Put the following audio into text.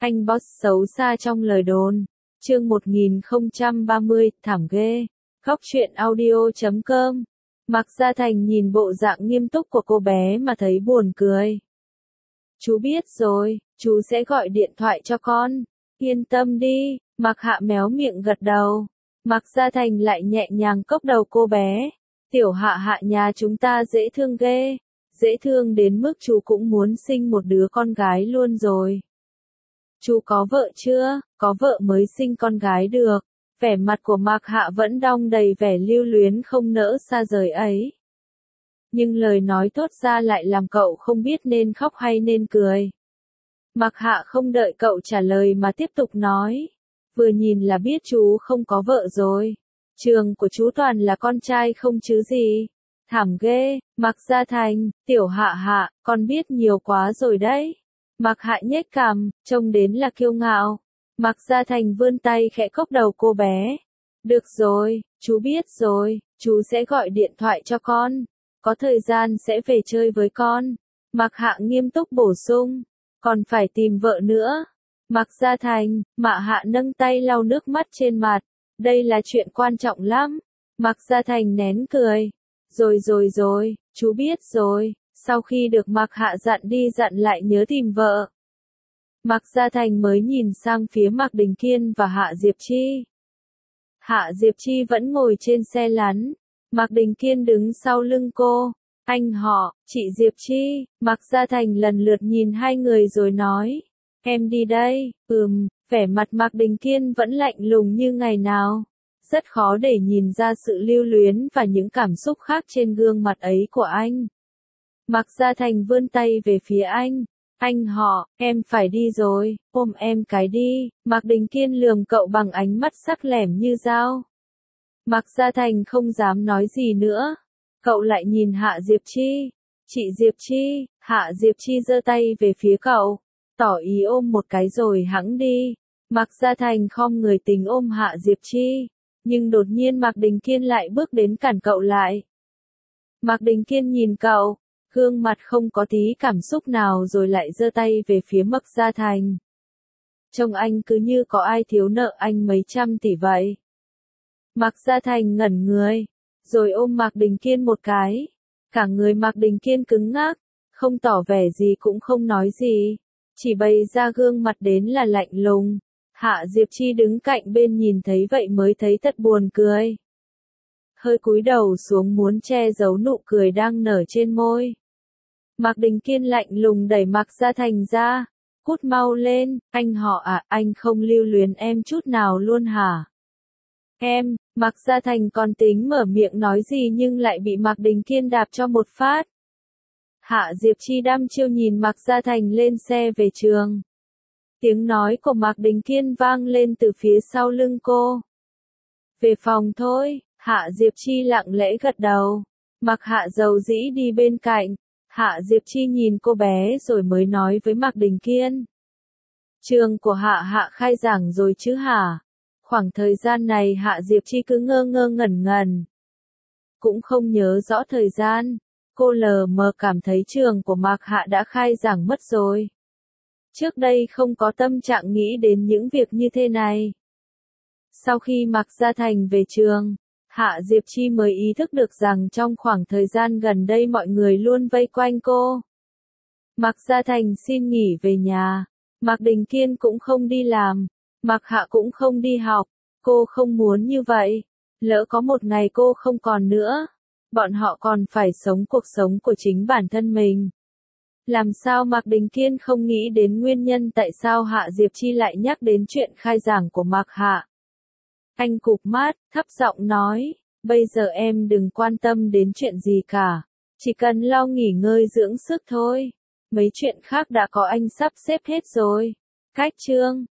Anh boss xấu xa trong lời đồn. Chương 1030, thảm ghê. Góc truyện audio.com. Mạc Gia Thành nhìn bộ dạng nghiêm túc của cô bé mà thấy buồn cười. Chú biết rồi, chú sẽ gọi điện thoại cho con. Yên tâm đi, Mạc Hạ méo miệng gật đầu. Mạc Gia Thành lại nhẹ nhàng cốc đầu cô bé. Tiểu Hạ Hạ nhà chúng ta dễ thương ghê. Dễ thương đến mức chú cũng muốn sinh một đứa con gái luôn rồi. Chú có vợ chưa? Có vợ mới sinh con gái được. Vẻ mặt của Mạc Hạ vẫn đong đầy vẻ lưu luyến không nỡ xa rời ấy. Nhưng lời nói thốt ra lại làm cậu không biết nên khóc hay nên cười. Mạc Hạ không đợi cậu trả lời mà tiếp tục nói. Vừa nhìn là biết chú không có vợ rồi. Trường của chú toàn là con trai không chứ gì. Thảm ghê, Mạc Gia Thành, Tiểu Hạ Hạ, con biết nhiều quá rồi đấy. Mạc Hạ nhếch cằm, trông đến là kiêu ngạo. Mạc Gia Thành vươn tay khẽ cốc đầu cô bé. Được rồi, chú biết rồi, chú sẽ gọi điện thoại cho con. Có thời gian sẽ về chơi với con. Mạc Hạ nghiêm túc bổ sung. Còn phải tìm vợ nữa. Mạc Gia Thành, Mạc Hạ nâng tay lau nước mắt trên mặt. Đây là chuyện quan trọng lắm. Mạc Gia Thành nén cười. Rồi, chú biết rồi. Sau khi được Mạc Hạ dặn đi dặn lại nhớ tìm vợ. Mạc Gia Thành mới nhìn sang phía Mạc Đình Kiên và Hạ Diệp Chi. Hạ Diệp Chi vẫn ngồi trên xe lăn. Mạc Đình Kiên đứng sau lưng cô. Anh họ, chị Diệp Chi. Mạc Gia Thành lần lượt nhìn hai người rồi nói. Em đi đây. Vẻ mặt Mạc Đình Kiên vẫn lạnh lùng như ngày nào. Rất khó để nhìn ra sự lưu luyến và những cảm xúc khác trên gương mặt ấy của anh. Mạc Gia Thành vươn tay về phía anh. Anh họ, em phải đi rồi, ôm em cái đi. Mạc Đình Kiên lườm cậu bằng ánh mắt sắc lẻm như dao. Mạc Gia Thành không dám nói gì nữa. Cậu lại nhìn Hạ Diệp Chi. Chị Diệp Chi. Hạ Diệp Chi giơ tay về phía cậu. Tỏ ý ôm một cái rồi hẵng đi. Mạc Gia Thành khom người tính ôm Hạ Diệp Chi. Nhưng đột nhiên Mạc Đình Kiên lại bước đến cản cậu lại. Mạc Đình Kiên nhìn cậu. Gương mặt không có tí cảm xúc nào rồi lại giơ tay về phía Mạc Gia Thành. Trông anh cứ như có ai thiếu nợ anh mấy trăm tỷ vậy. Mạc Gia Thành ngẩn người, rồi ôm Mạc Đình Kiên một cái. Cả người Mạc Đình Kiên cứng ngắc, không tỏ vẻ gì cũng không nói gì. Chỉ bày ra gương mặt đến là lạnh lùng. Hạ Diệp Chi đứng cạnh bên nhìn thấy vậy mới thấy thật buồn cười. Hơi cúi đầu xuống muốn che giấu nụ cười đang nở trên môi. Mạc Đình Kiên lạnh lùng đẩy Mạc Gia Thành ra. Cút mau lên, anh họ à, anh không lưu luyến em chút nào luôn hả? Em, Mạc Gia Thành còn tính mở miệng nói gì nhưng lại bị Mạc Đình Kiên đạp cho một phát. Hạ Diệp Chi đăm chiêu nhìn Mạc Gia Thành lên xe về trường. Tiếng nói của Mạc Đình Kiên vang lên từ phía sau lưng cô. Về phòng thôi, Hạ Diệp Chi lặng lẽ gật đầu. Mạc Hạ dầu dĩ đi bên cạnh. Hạ Diệp Chi nhìn cô bé rồi mới nói với Mạc Đình Kiên. Trường của Hạ Hạ khai giảng rồi chứ hả? Khoảng thời gian này Hạ Diệp Chi cứ ngơ ngơ ngẩn ngẩn. Cũng không nhớ rõ thời gian. Cô lờ mờ cảm thấy trường của Mạc Hạ đã khai giảng mất rồi. Trước đây không có tâm trạng nghĩ đến những việc như thế này. Sau khi Mạc Gia Thành về trường, Hạ Diệp Chi mới ý thức được rằng trong khoảng thời gian gần đây mọi người luôn vây quanh cô. Mạc Gia Thành xin nghỉ về nhà. Mạc Đình Kiên cũng không đi làm. Mạc Hạ cũng không đi học. Cô không muốn như vậy. Lỡ có một ngày cô không còn nữa. Bọn họ còn phải sống cuộc sống của chính bản thân mình. Làm sao Mạc Đình Kiên không nghĩ đến nguyên nhân tại sao Hạ Diệp Chi lại nhắc đến chuyện khai giảng của Mạc Hạ. Anh cụp mắt, thấp giọng nói, bây giờ em đừng quan tâm đến chuyện gì cả. Chỉ cần lo nghỉ ngơi dưỡng sức thôi. Mấy chuyện khác đã có anh sắp xếp hết rồi. Cách chương